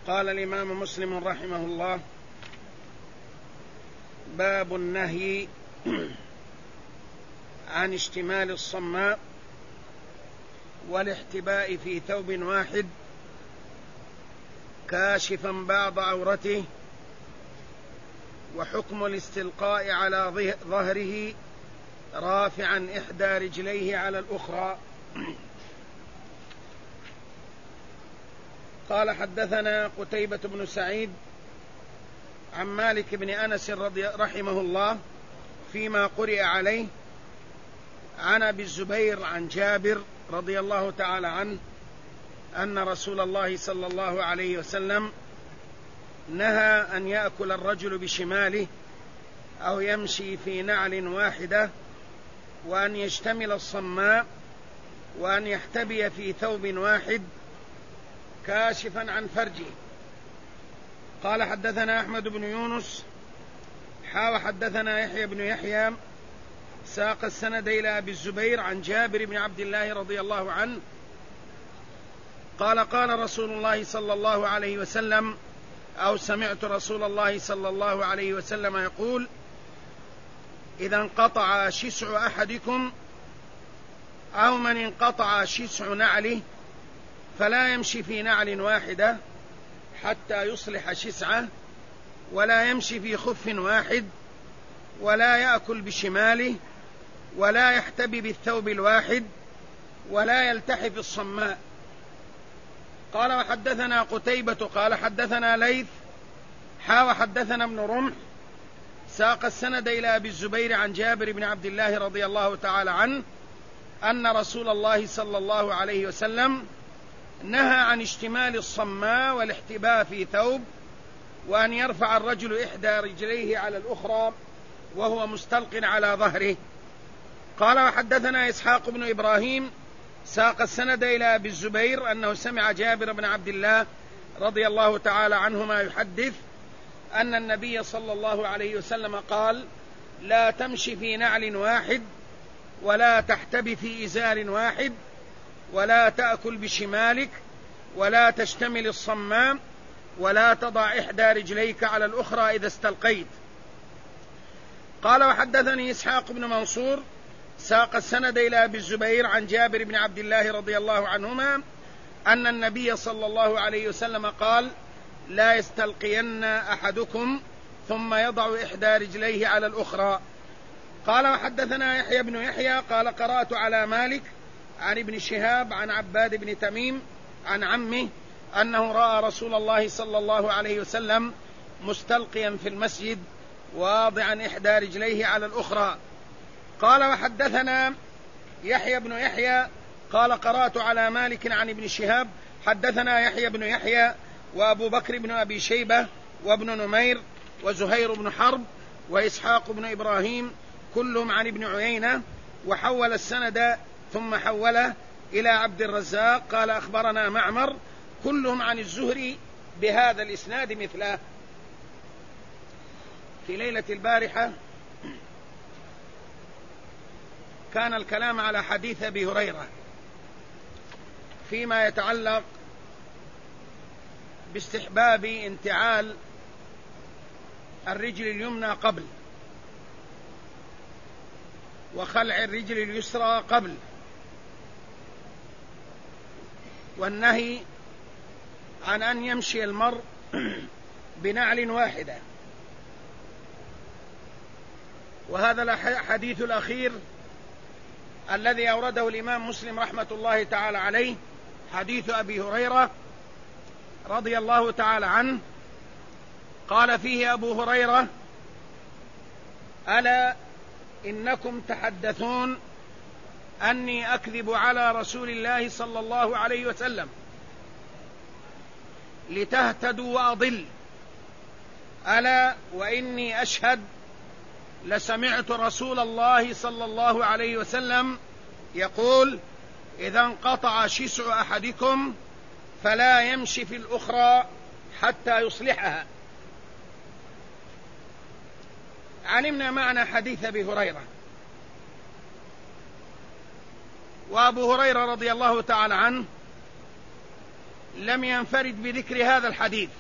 قال الإمام مسلم رحمه الله: باب النهي عن اشتمال الصماء والاحتباء في ثوب واحد كاشفا بعض عورته، وحكم الاستلقاء على ظهره رافعا إحدى رجليه على الأخرى. قال: حدثنا قتيبة بن سعيد عن مالك بن أنس رحمه الله فيما قرئ عليه عن أبي الزبير عن جابر رضي الله تعالى عنه أن رسول الله صلى الله عليه وسلم نهى أن يأكل الرجل بشماله أو يمشي في نعل واحدة، وأن يشتمل الصماء، وأن يحتبي في ثوب واحد كاشفا عن فرجه. قال: حدثنا أحمد بن يونس حدثنا يحيى بن يحيى ساق السند إلى أبي الزبير عن جابر بن عبد الله رضي الله عنه قال: قال رسول الله صلى الله عليه وسلم، أو سمعت رسول الله صلى الله عليه وسلم يقول: إذا انقطع شسع أحدكم أو من انقطع شسع نعله فلا يمشي في نعل واحدة حتى يصلح شسعه، ولا يمشي في خف واحد، ولا يأكل بشماله، ولا يحتبي بالثوب الواحد، ولا يلتحف الصماء. قال: وحدثنا قتيبة قال: حدثنا ليث حدثنا ابن رمح ساق السند إلى أبي الزبير عن جابر بن عبد الله رضي الله تعالى عنه أن رسول الله صلى الله عليه وسلم نهى عن اشتمال الصماء والاحتباء في ثوب، وأن يرفع الرجل إحدى رجليه على الأخرى وهو مستلق على ظهره. قال: وحدثنا إسحاق بن إبراهيم ساق السند إلى أبي الزبير أنه سمع جابر بن عبد الله رضي الله تعالى عنهما يحدث أن النبي صلى الله عليه وسلم قال: لا تمشي في نعل واحد، ولا تحتبي في إزار واحد، ولا تأكل بشمالك، ولا تشتمل الصمام، ولا تضع إحدى رجليك على الأخرى إذا استلقيت. قال: وحدثني إسحاق بن منصور ساق السند إلى أبي الزبير عن جابر بن عبد الله رضي الله عنهما أن النبي صلى الله عليه وسلم قال: لا يستلقين أحدكم ثم يضع إحدى رجليه على الأخرى. قال: وحدثنا يحيى بن يحيى قال: قرأت على مالك عن ابن شهاب عن عباد بن تميم عن عمه أنه رأى رسول الله صلى الله عليه وسلم مستلقيا في المسجد واضعا إحدى رجليه على الأخرى. قال: وحدثنا يحيى بن يحيى قال: قرأت على مالك عن ابن شهاب حدثنا يحيى بن يحيى وأبو بكر بن أبي شيبة وابن نمير وزهير بن حرب وإسحاق بن إبراهيم كلهم عن ابن عيينة، وحول السند ثم حوله إلى عبد الرزاق قال: أخبرنا معمر كلهم عن الزهري بهذا الإسناد مثله. في ليلة البارحة كان الكلام على حديث أبي هريرة فيما يتعلق باستحباب انتعال الرجل اليمنى قبل، وخلع الرجل اليسرى قبل، والنهي عن أن يمشي المرء بنعل واحدة. وهذا الحديث الأخير الذي أورده الإمام مسلم رحمة الله تعالى عليه حديث أبي هريرة رضي الله تعالى عنه قال فيه أبو هريرة: ألا إنكم تحدثون أني أكذب على رسول الله صلى الله عليه وسلم لتهتدوا وأضل، ألا وإني أشهد لسمعت رسول الله صلى الله عليه وسلم يقول: إذا انقطع شسع أحدكم فلا يمشي في الأخرى حتى يصلحها. علمنا معنى حديث أبي هريرة. وأبو هريرة رضي الله تعالى عنه لم ينفرد بذكر هذا الحديث،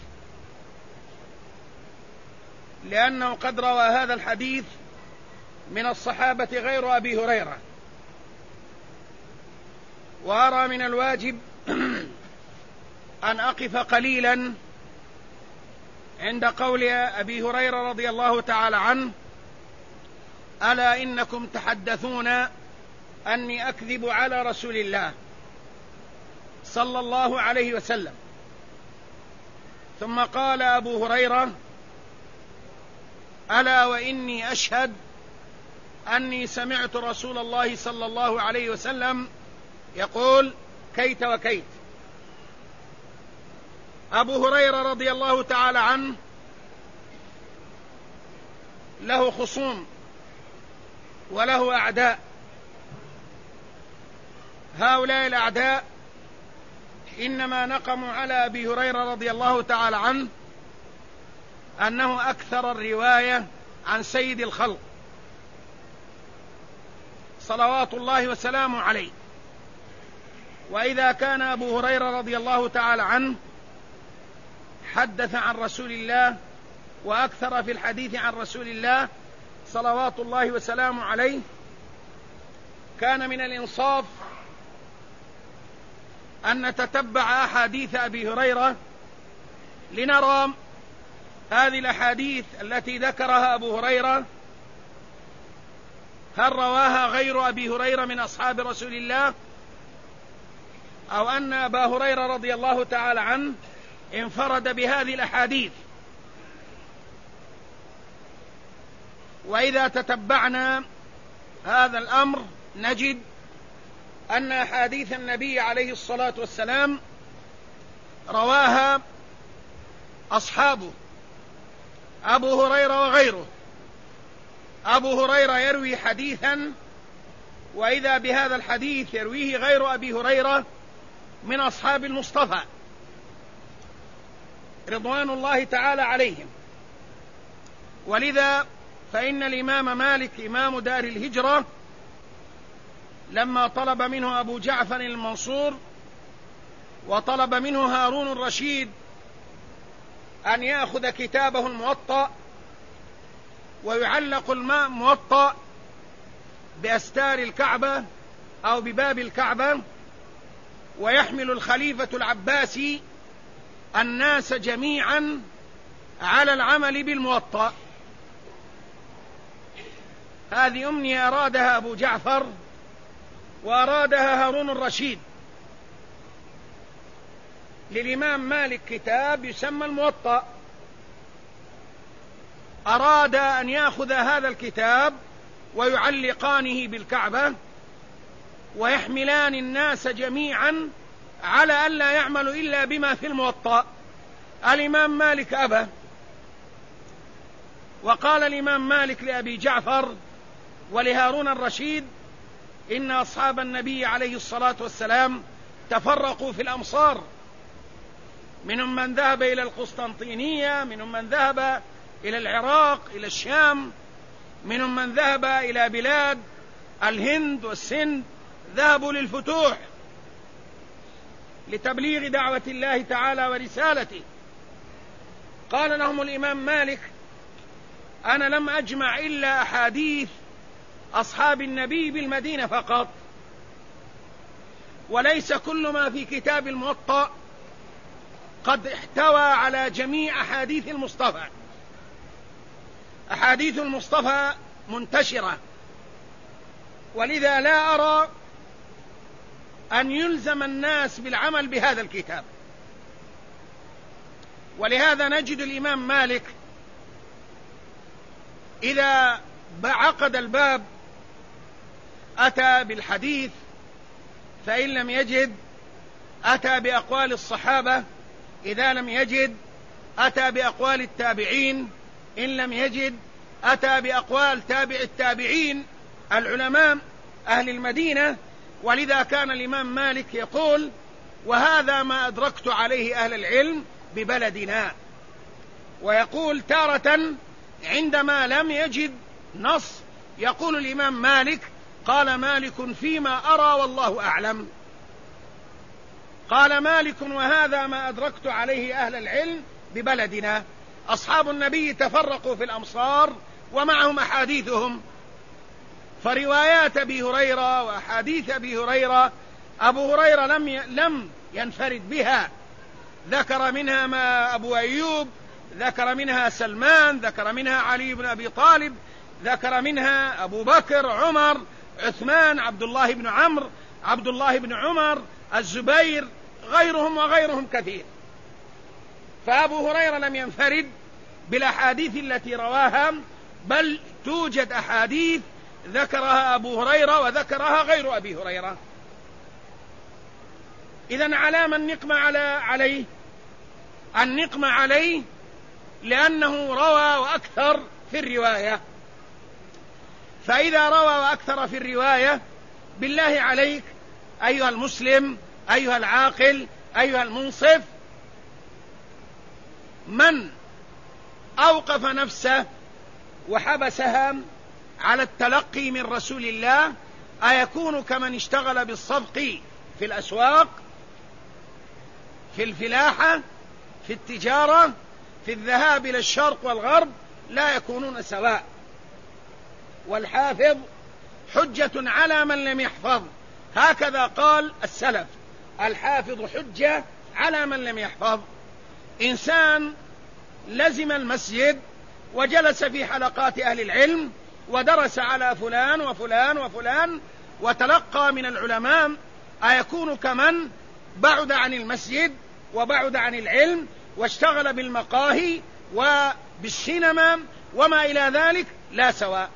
لأنه قد روى هذا الحديث من الصحابة غير أبي هريرة. وأرى من الواجب أن أقف قليلا عند قول أبي هريرة رضي الله تعالى عنه: ألا إنكم تحدثون أني أكذب على رسول الله صلى الله عليه وسلم. ثم قال أبو هريرة: ألا وإني أشهد أني سمعت رسول الله صلى الله عليه وسلم يقول كيت وكيت. أبو هريرة رضي الله تعالى عنه له خصوم وله أعداء. هؤلاء الأعداء إنما نقموا على أبي هريرة رضي الله تعالى عنه أنه أكثر الرواية عن سيد الخلق صلوات الله وسلامه عليه. وإذا كان أبو هريرة رضي الله تعالى عنه حدث عن رسول الله وأكثر في الحديث عن رسول الله صلوات الله وسلامه عليه، كان من الإنصاف أن نتتبع أحاديث أبي هريرة لنرى هذه الأحاديث التي ذكرها أبو هريرة هل رواها غير أبي هريرة من أصحاب رسول الله، أو أن أبا هريرة رضي الله تعالى عنه انفرد بهذه الأحاديث. وإذا تتبعنا هذا الأمر نجد أن أحاديث النبي عليه الصلاة والسلام رواها أصحابه أبو هريرة وغيره. أبو هريرة يروي حديثا وإذا بهذا الحديث يرويه غير أبي هريرة من أصحاب المصطفى رضوان الله تعالى عليهم. ولذا فإن الإمام مالك إمام دار الهجرة لما طلب منه أبو جعفر المنصور وطلب منه هارون الرشيد أن يأخذ كتابه الموطأ ويعلق الموطأ بأستار الكعبة أو بباب الكعبة، ويحمل الخليفة العباسي الناس جميعا على العمل بالموطأ. هذه أمنية أرادها أبو جعفر وأرادها هارون الرشيد للإمام مالك كتاب يسمى الموطأ. أراد أن يأخذ هذا الكتاب ويعلقانه بالكعبة ويحملان الناس جميعا على أن لا يعملوا إلا بما في الموطأ. الإمام مالك أبى، وقال الإمام مالك لأبي جعفر ولهارون الرشيد: إن أصحاب النبي عليه الصلاة والسلام تفرقوا في الأمصار، منهم من ذهب إلى القسطنطينية، منهم من ذهب إلى العراق إلى الشام، منهم من ذهب إلى بلاد الهند والسند، ذهبوا للفتوح لتبليغ دعوة الله تعالى ورسالته. قال لهم الإمام مالك: أنا لم أجمع إلا أحاديث أصحاب النبي بالمدينة فقط، وليس كل ما في كتاب الموطأ قد احتوى على جميع أحاديث المصطفى. أحاديث المصطفى منتشرة، ولذا لا أرى أن يلزم الناس بالعمل بهذا الكتاب. ولهذا نجد الإمام مالك إذا عقد الباب أتى بالحديث، فإن لم يجد أتى بأقوال الصحابة، إذا لم يجد أتى بأقوال التابعين، إن لم يجد أتى بأقوال تابع التابعين العلماء أهل المدينة. ولذا كان الإمام مالك يقول: وهذا ما أدركت عليه أهل العلم ببلدنا. ويقول تارة عندما لم يجد نص يقول الإمام مالك: قال مالك فيما أرى والله أعلم. قال مالك: وهذا ما أدركت عليه أهل العلم ببلدنا. أصحاب النبي تفرقوا في الأمصار ومعهم أحاديثهم، فروايات أبي هريرة وأحاديث أبي هريرة أبو هريرة لم ينفرد بها، ذكر منها ما أبو أيوب، ذكر منها سلمان، ذكر منها علي بن أبي طالب، ذكر منها أبو بكر، عمر، عثمان، عبد الله بن عمرو، عبد الله بن عمر، الزبير، غيرهم وغيرهم كثير. فأبو هريرة لم ينفرد بالأحاديث التي رواها، بل توجد أحاديث ذكرها أبو هريرة وذكرها غير أبي هريرة. إذن على من نقم عليه؟ النقم عليه لأنه روى وأكثر في الرواية. فإذا روى وأكثر في الرواية، بالله عليك أيها المسلم، أيها العاقل، أيها المنصف، من أوقف نفسه وحبسها على التلقي من رسول الله أيكون كمن اشتغل بالصفق في الأسواق، في الفلاحة، في التجارة، في الذهاب إلى الشرق والغرب؟ لا يكونون سواء. والحافظ حجة على من لم يحفظ، هكذا قال السلف: الحافظ حجة على من لم يحفظ. إنسان لزم المسجد وجلس في حلقات أهل العلم ودرس على فلان وفلان وفلان وتلقى من العلماء، أيكون كمن بعد عن المسجد وبعد عن العلم واشتغل بالمقاهي وبالسينما وما إلى ذلك؟ لا سواء.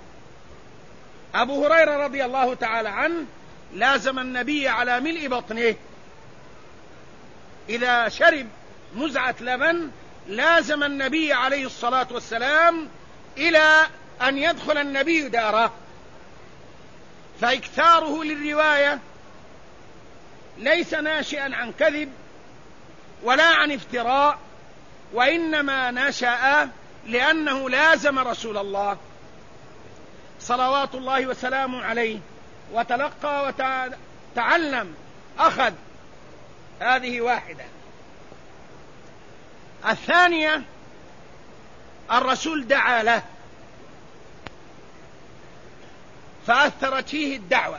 أبو هريرة رضي الله تعالى عنه لازم النبي على ملء بطنه، إذا شرب مزعة لبن لازم النبي عليه الصلاة والسلام إلى أن يدخل النبي داره. فإكثاره للرواية ليس ناشئا عن كذب ولا عن افتراء، وإنما نشأ لأنه لازم رسول الله صلوات الله وسلامه عليه، وتلقى وتعلم، أخذ. هذه واحدة. الثانية: الرسول دعا له فأثرت فيه الدعوة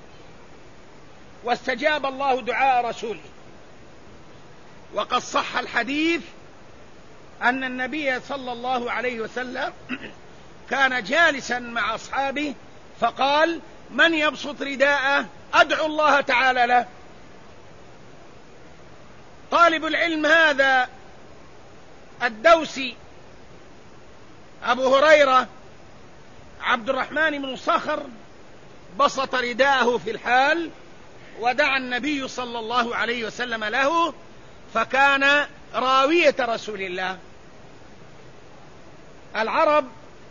واستجاب الله دعاء رسوله. وقد صح الحديث أن النبي صلى الله عليه وسلم كان جالسا مع أصحابه فقال: من يبسط رداءه أدعو الله تعالى له. طالب العلم هذا الدوسي أبو هريرة عبد الرحمن بن صخر بسط رداءه في الحال ودعا النبي صلى الله عليه وسلم له، فكان راوية رسول الله. العرب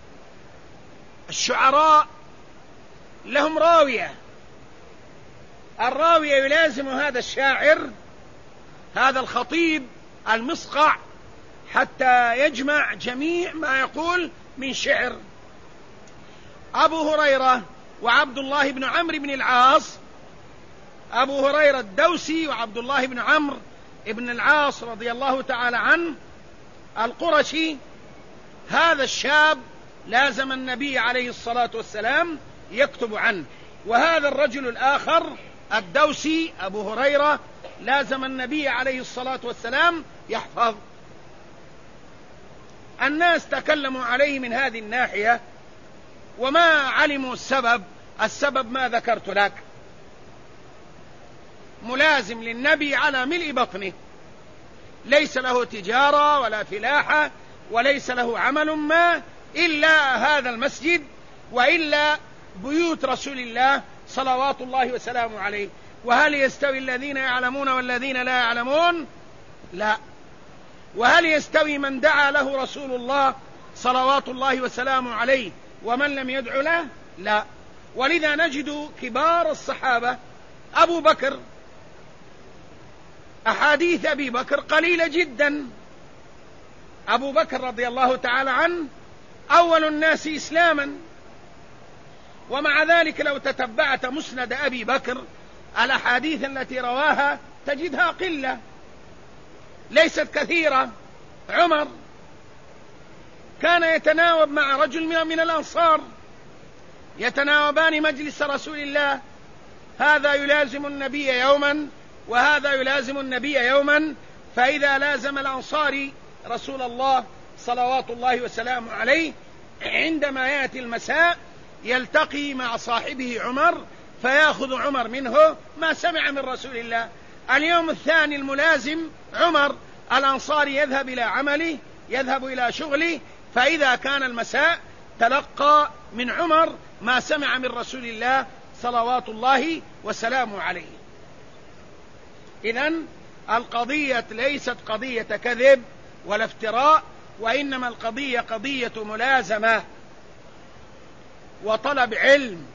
الشعراء لهم راوية، الراوية يلازم هذا الشاعر، هذا الخطيب المصقع، حتى يجمع جميع ما يقول من شعر. أبو هريرة وعبد الله بن عمرو بن العاص، أبو هريرة الدوسي وعبد الله بن عمرو بن العاص رضي الله تعالى عنه القرشي، هذا الشاب لازم النبي عليه الصلاة والسلام يكتب عنه. وهذا الرجل الآخر الدوسي أبو هريرة لازم النبي عليه الصلاة والسلام يحفظ. الناس تكلموا عليه من هذه الناحية وما علموا السبب ما ذكرت لك. ملازم للنبي على ملء بطنه، ليس له تجارة ولا فلاحة وليس له عمل ما إلا هذا المسجد وإلا بيوت رسول الله صلوات الله وسلامه عليه. وهل يستوي الذين يعلمون والذين لا يعلمون؟ لا. وهل يستوي من دعا له رسول الله صلوات الله وسلامه عليه ومن لم يدع له؟ لا. ولذا نجد كبار الصحابة، أبو بكر، أحاديث أبي بكر قليلة جدا. أبو بكر رضي الله تعالى عنه أول الناس إسلاما، ومع ذلك لو تتبعت مسند أبي بكر الأحاديث التي رواها تجدها قلة ليست كثيرة. عمر كان يتناوب مع رجل من الأنصار، يتناوبان مجلس رسول الله، هذا يلازم النبي يوما وهذا يلازم النبي يوما، فإذا لازم الأنصاري رسول الله صلوات الله وسلامه عليه عندما يأتي المساء يلتقي مع صاحبه عمر فيأخذ عمر منه ما سمع من رسول الله. اليوم الثاني الملازم عمر الأنصاري يذهب إلى عمله، يذهب إلى شغله، فإذا كان المساء تلقى من عمر ما سمع من رسول الله صلوات الله وسلامه عليه. إذن القضية ليست قضية كذب ولا افتراء، وإنما القضية قضية ملازمة وطلب علم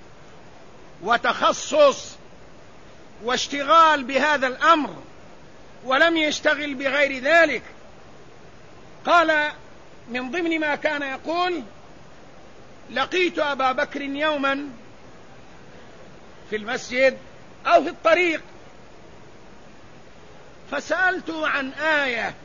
وتخصص واشتغال بهذا الأمر، ولم يشتغل بغير ذلك. قال من ضمن ما كان يقول: لقيت أبا بكر يوما في المسجد أو في الطريق فسألته عن آية،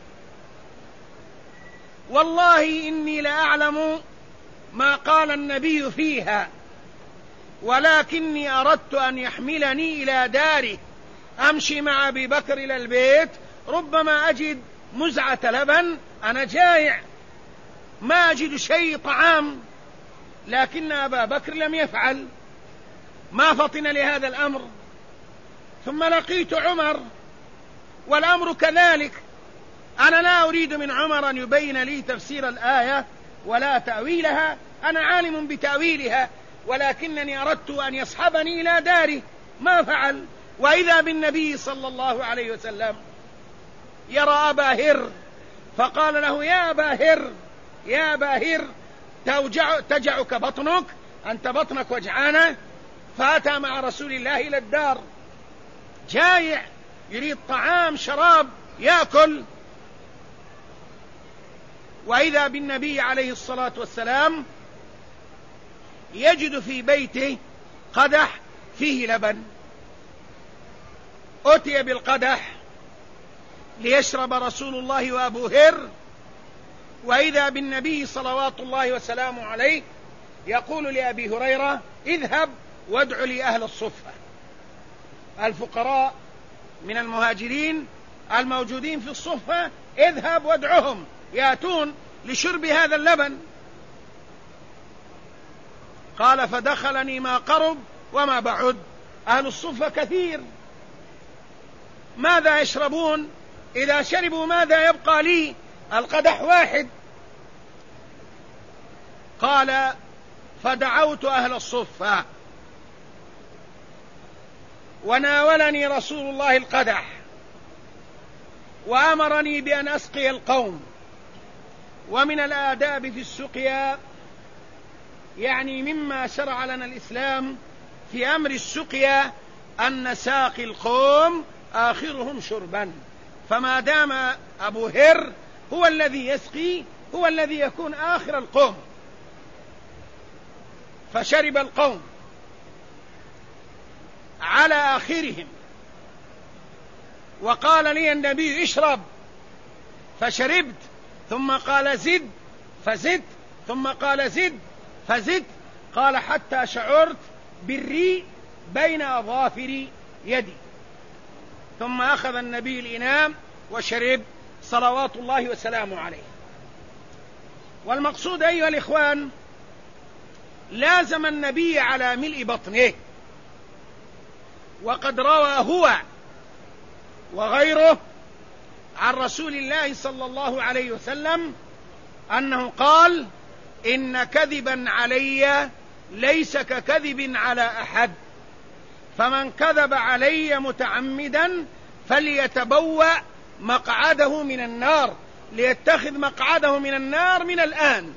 والله إني لأعلم ما قال النبي فيها، ولكني أردت أن يحملني إلى داره أمشي مع أبي بكر إلى البيت، ربما أجد مزعة لبن، أنا جائع ما أجد شيء طعام، لكن أبا بكر لم يفعل، ما فطن لهذا الأمر. ثم لقيت عمر والأمر كذلك، أنا لا أريد من عمر أن يبين لي تفسير الآية ولا تأويلها، أنا عالم بتأويلها، ولكنني أردت أن يصحبني إلى داره، ما فعل. وإذا بالنبي صلى الله عليه وسلم يرى أبا هر فقال له: يا أبا هر، يا أبا هر، تجعك بطنك، أنت بطنك وجعانة. فأتى مع رسول الله إلى الدار جائع يريد طعام شراب يأكل، وإذا بالنبي عليه الصلاة والسلام يجد في بيته قدح فيه لبن، أتي بالقدح ليشرب رسول الله وأبو هر، وإذا بالنبي صلوات الله وسلامه عليه يقول لأبي هريرة: اذهب وادع لي أهل الصفة، الفقراء من المهاجرين الموجودين في الصفة، اذهب وادعهم يأتون لشرب هذا اللبن. قال: فدخلني ما قرب وما بعد، أهل الصفة كثير، ماذا يشربون؟ إذا شربوا ماذا يبقى لي؟ القدح واحد. قال: فدعوت أهل الصفة وناولني رسول الله القدح وأمرني بأن أسقي القوم. ومن الآداب في السقيا، يعني مما شرع لنا الإسلام في أمر السقيا، أن ساقي القوم آخرهم شربا، فما دام أبو هر هو الذي يسقي هو الذي يكون آخر القوم. فشرب القوم على آخرهم، وقال لي النبي: اشرب، فشربت، ثم قال: زد، فزدت، ثم قال: زد، فزدت، قال: حتى شعرت بالريق بين أظافر يدي. ثم أخذ النبي الإناء وشرب صلوات الله وسلامه عليه. والمقصود أيها الإخوان، لازم النبي على ملء بطنه، وقد روى هو وغيره عن رسول الله صلى الله عليه وسلم أنه قال: إن كذبا علي ليس ككذب على أحد، فمن كذب علي متعمدا فليتبوأ مقعده من النار، ليتخذ مقعده من النار من الآن.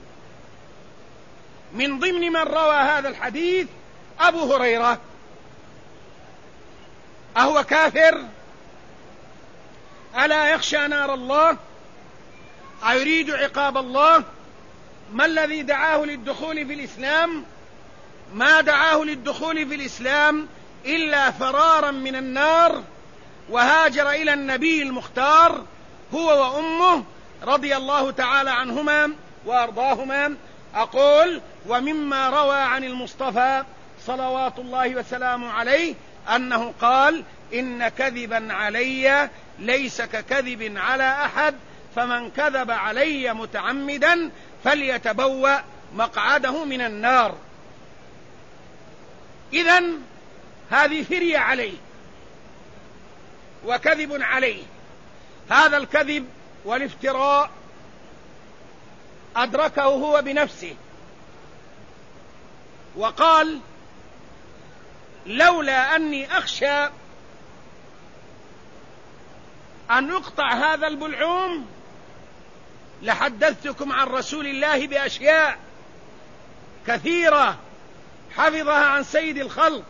من ضمن من روى هذا الحديث أبو هريرة. أهو كافر؟ ألا يخشى نار الله؟ أيريد عقاب الله؟ ما الذي دعاه للدخول في الإسلام؟ ما دعاه للدخول في الإسلام إلا فرارا من النار وهاجر إلى النبي المختار هو وأمه رضي الله تعالى عنهما وأرضاهما. أقول: ومما روى عن المصطفى صلوات الله وسلامه عليه أنه قال: إن كذبا علي ليس ككذب على أحد، فمن كذب علي متعمدا فليتبوأ مقعده من النار. إذن هذه فرية عليه وكذب عليه. هذا الكذب والافتراء أدركه هو بنفسه، وقال: لولا أني أخشى أن يقطع هذا البلعوم لحدثتكم عن رسول الله بأشياء كثيرة حفظها عن سيد الخلق،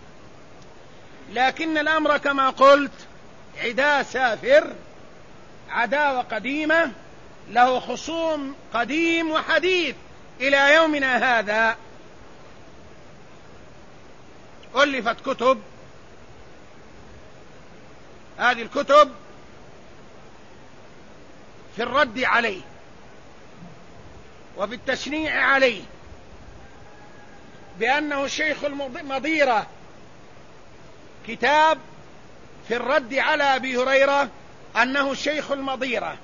لكن الأمر كما قلت عدا سافر، عداوة قديمة، له خصوم قديم وحديث إلى يومنا هذا. ألفت كتب، هذه الكتب في الرد عليه وفي التشنيع عليه بأنه شيخ المضيرة، كتاب في الرد على أبي هريرة أنه شيخ المضيرة،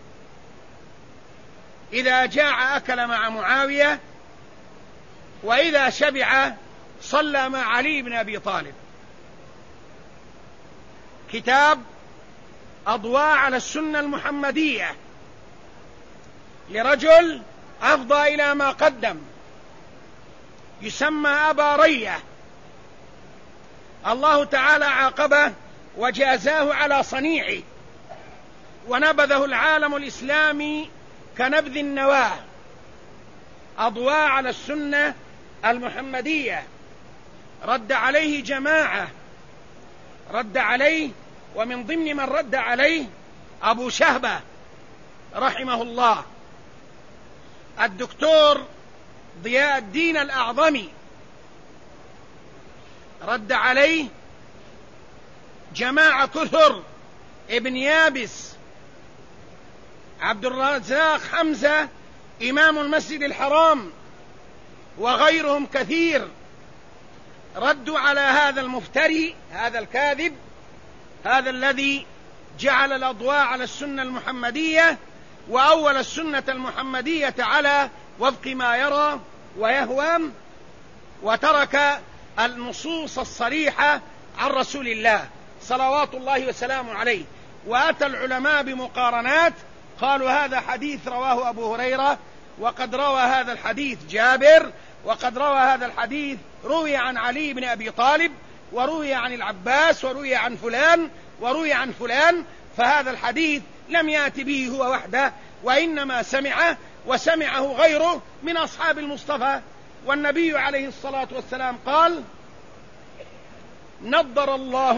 إذا جاع أكل مع معاوية، وإذا شبع صلى مع علي بن أبي طالب. كتاب أضواء على السنة المحمدية لرجل أفضى إلى ما قدم، يسمى أبا رية، الله تعالى عاقبه وجازاه على صنيعه، ونبذه العالم الإسلامي كنبذ النواة. أضواء على السنة المحمدية، رد عليه جماعة، رد عليه، ومن ضمن من رد عليه أبو شهبة رحمه الله، الدكتور ضياء الدين الأعظمي رد عليه جماعة كثر، ابن يابس، عبد الرزاق حمزة إمام المسجد الحرام، وغيرهم كثير، ردوا على هذا المفتري، هذا الكاذب، هذا الذي جعل الأضواء على السنة المحمدية وأول السنة المحمدية على وفق ما يرى ويهوى، وترك النصوص الصريحة عن رسول الله صلوات الله وسلامه عليه. وأتى العلماء بمقارنات، قالوا هذا حديث رواه أبو هريرة، وقد روى هذا الحديث جابر، وقد روى هذا الحديث روي عن علي بن أبي طالب، وروي عن العباس، وروي عن فلان، وروي عن فلان. فهذا الحديث لم يأتي به هو وحده، وإنما سمعه وسمعه غيره من أصحاب المصطفى. والنبي عليه الصلاة والسلام قال: نضر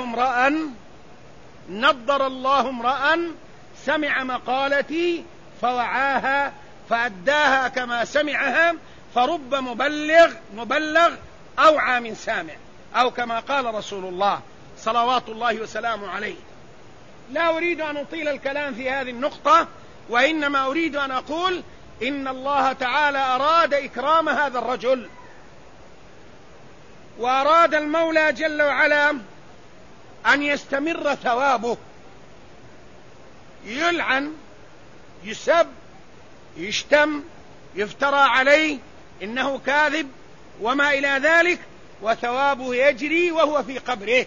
الله امرأ سمع مقالتي فوعاها فأداها كما سمعها، فرب مبلغ أوعى من سامع، أو كما قال رسول الله صلوات الله وسلامه عليه. لا أريد أن أطيل الكلام في هذه النقطة، وإنما أريد أن أقول إن الله تعالى أراد إكرام هذا الرجل، وأراد المولى جل وعلا أن يستمر ثوابه، يلعن، يسب، يشتم، يفترى عليه إنه كاذب وما إلى ذلك، وثوابه يجري وهو في قبره.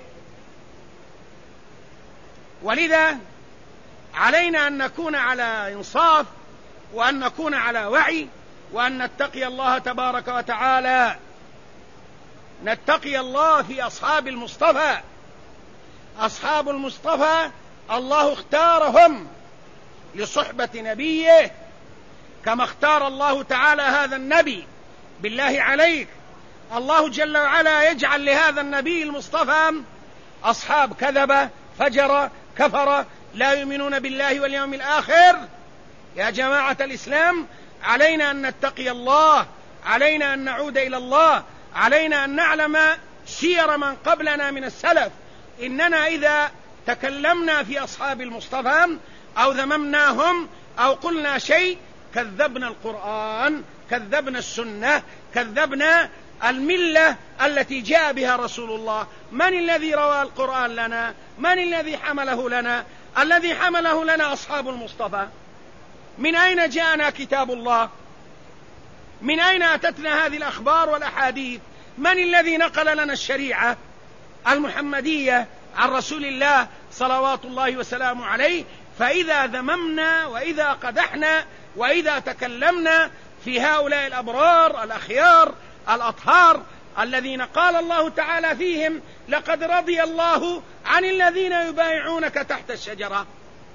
ولذا علينا أن نكون على إنصاف، وأن نكون على وعي، وأن نتقي الله تبارك وتعالى، نتقي الله في أصحاب المصطفى. أصحاب المصطفى الله اختارهم لصحبة نبيه، كما اختار الله تعالى هذا النبي. بالله عليك، الله جل وعلا يجعل لهذا النبي المصطفى أصحاب كذبة، فجر، كفر، لا يؤمنون بالله واليوم الآخر؟ يا جماعة الإسلام، علينا أن نتقي الله، علينا أن نعود إلى الله، علينا أن نعلم سير من قبلنا من السلف. إننا إذا تكلمنا في أصحاب المصطفى أو ذممناهم أو قلنا شيء كذبنا القرآن، كذبنا السنة، كذبنا الملة التي جاء بها رسول الله. من الذي روى القرآن لنا؟ من الذي حمله لنا؟ الذي حمله لنا أصحاب المصطفى. من أين جاءنا كتاب الله؟ من أين أتتنا هذه الأخبار والأحاديث؟ من الذي نقل لنا الشريعة المحمدية عن رسول الله صلوات الله وسلامه عليه؟ فإذا ذممنا وإذا قدحنا وإذا تكلمنا في هؤلاء الأبرار الأخيار الأطهار الذين قال الله تعالى فيهم لقد رضي الله عن الذين يبايعونك تحت الشجرة،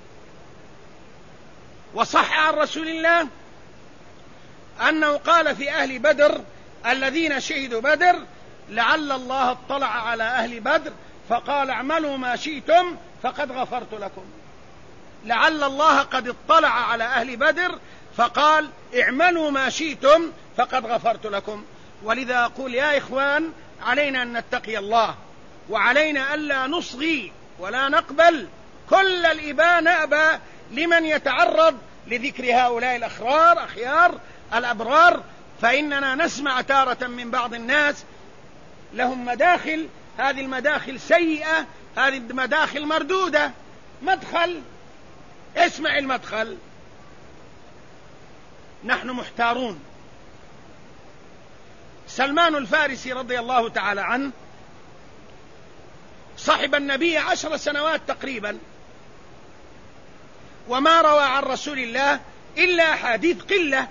وصح عن رسول الله أنه قال في أهل بدر الذين شهدوا بدر لعل الله اطلع على أهل بدر فقال اعملوا ما شئتم فقد غفرت لكم. لعل الله قد اطلع على أهل بدر فقال اعملوا ما شئتم فقد غفرت لكم. ولذا أقول يا إخوان علينا أن نتقي الله، وعلينا ألا نصغي ولا نقبل كل الإباء نأبى لمن يتعرض لذكر هؤلاء الأخيار أخيار الأبرار. فإننا نسمع تارة من بعض الناس لهم مداخل، هذه المداخل سيئة، هذه المداخل مردودة. مدخل، اسمع المدخل: نحن محتارون. سلمان الفارسي رضي الله تعالى عنه صحب النبي 10 سنوات تقريبا، وما روى عن رسول الله إلا أحاديث قلة.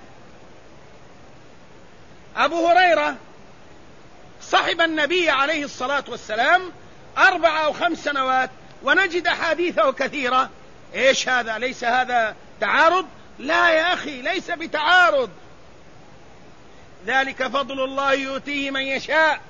أبو هريرة صحب النبي عليه الصلاة والسلام 4 أو 5 سنوات ونجد أحاديثه كثيرة. إيش هذا؟ ليس هذا تعارض؟ لا يا أخي، ليس بتعارض. ذلك فضل الله يؤتيه من يشاء.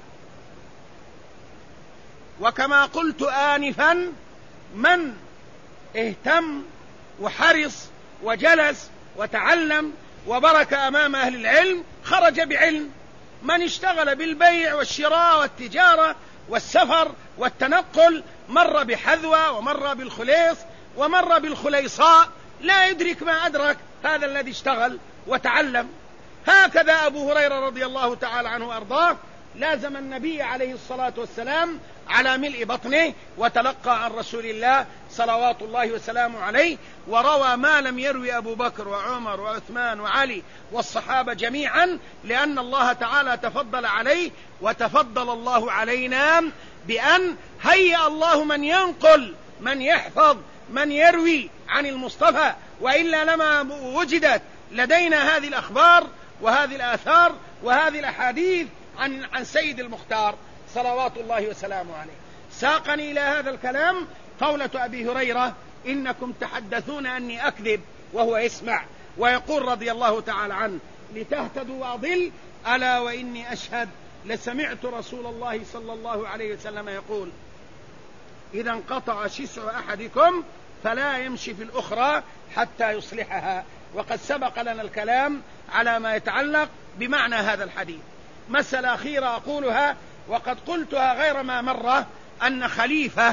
وكما قلت آنفا، من اهتم وحرص وجلس وتعلم وبرك أمام أهل العلم خرج بعلم. من اشتغل بالبيع والشراء والتجارة والسفر والتنقل مر بحذوة ومر بالخليص ومر بالخليصاء لا يدرك ما أدرك هذا الذي اشتغل وتعلم. هكذا أبو هريرة رضي الله تعالى عنه وأرضاه لازم النبي عليه الصلاة والسلام على ملء بطنه وتلقى عن رسول الله صلوات الله وسلامه عليه، وروى ما لم يروي أبو بكر وعمر وعثمان وعلي والصحابة جميعا، لأن الله تعالى تفضل عليه وتفضل الله علينا بأن هيأ الله من ينقل من يحفظ من يروي عن المصطفى، وإلا لما وجدت لدينا هذه الأخبار وهذه الآثار وهذه الأحاديث عن سيد المختار صلوات الله وسلامه عليه. ساقني إلى هذا الكلام قولة أبي هريرة: إنكم تحدثون أني أكذب وهو يسمع، ويقول رضي الله تعالى عنه: لتهتدوا وأضل، ألا وإني أشهد لسمعت رسول الله صلى الله عليه وسلم يقول: إذا انقطع شسع أحدكم فلا يمشي في الأخرى حتى يصلحها. وقد سبق لنا الكلام على ما يتعلق بمعنى هذا الحديث. مسألة أخيرة أقولها وقد قلتها غير ما مرة، أن خليفة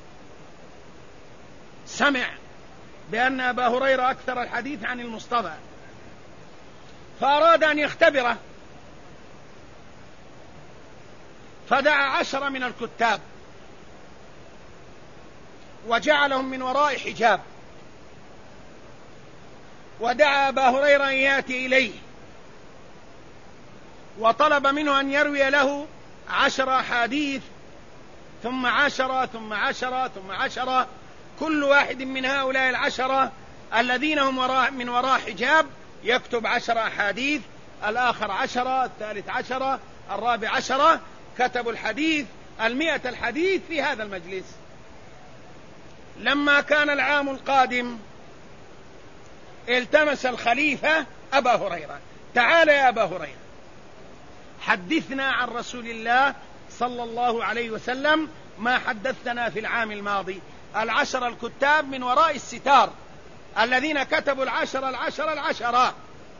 سمع بأن أبا هريرة أكثر الحديث عن المصطفى، فأراد أن يختبره، فدعا 10 من الكتاب وجعلهم من وراء حجاب، ودعا أبا هريرة أن يأتي إليه، وطلب منه أن يروي له 10 أحاديث، ثم 10 ثم 10 ثم 10. كل واحد من هؤلاء 10 الذين هم من وراء حجاب يكتب 10 أحاديث، الآخر 10، الثالث 10، الرابع 10. كتبوا الحديث 100 الحديث في هذا المجلس. لما كان العام القادم التمس الخليفة أبا هريرة: تعال يا أبا هريرة، حدثنا عن رسول الله صلى الله عليه وسلم ما حدثنا في العام الماضي. 10 الكتاب من وراء الستار الذين كتبوا 10.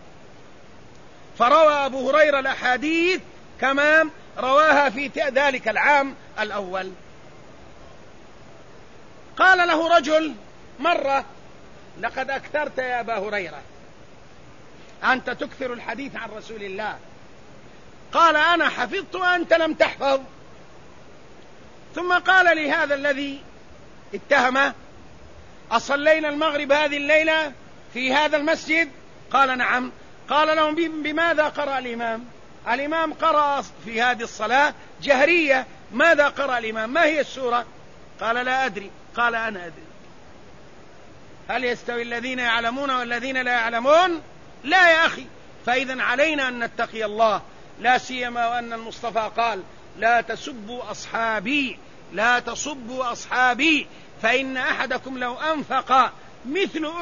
فروى أبو هريرة الأحاديث كما رواها في ذلك العام الأول. قال له رجل مرة: لقد أكثرت يا أبا هريرة، أنت تكثر الحديث عن رسول الله. قال: أنا حفظت وأنت لم تحفظ. ثم قال لي هذا الذي اتهمه: أصلينا المغرب هذه الليلة في هذا المسجد؟ قال: نعم. قال لهم: بماذا قرأ الإمام؟ الإمام قرأ في هذه الصلاة جهرية، ماذا قرأ الإمام؟ ما هي السورة؟ قال: لا أدري. قال: أنا أدري. هل يستوي الذين يعلمون والذين لا يعلمون؟ لا يا أخي. فإذا علينا أن نتقي الله، لا سيما وأن المصطفى قال: لا تسبوا أصحابي، لا تصبوا أصحابي، فإن أحدكم لو أنفق مثل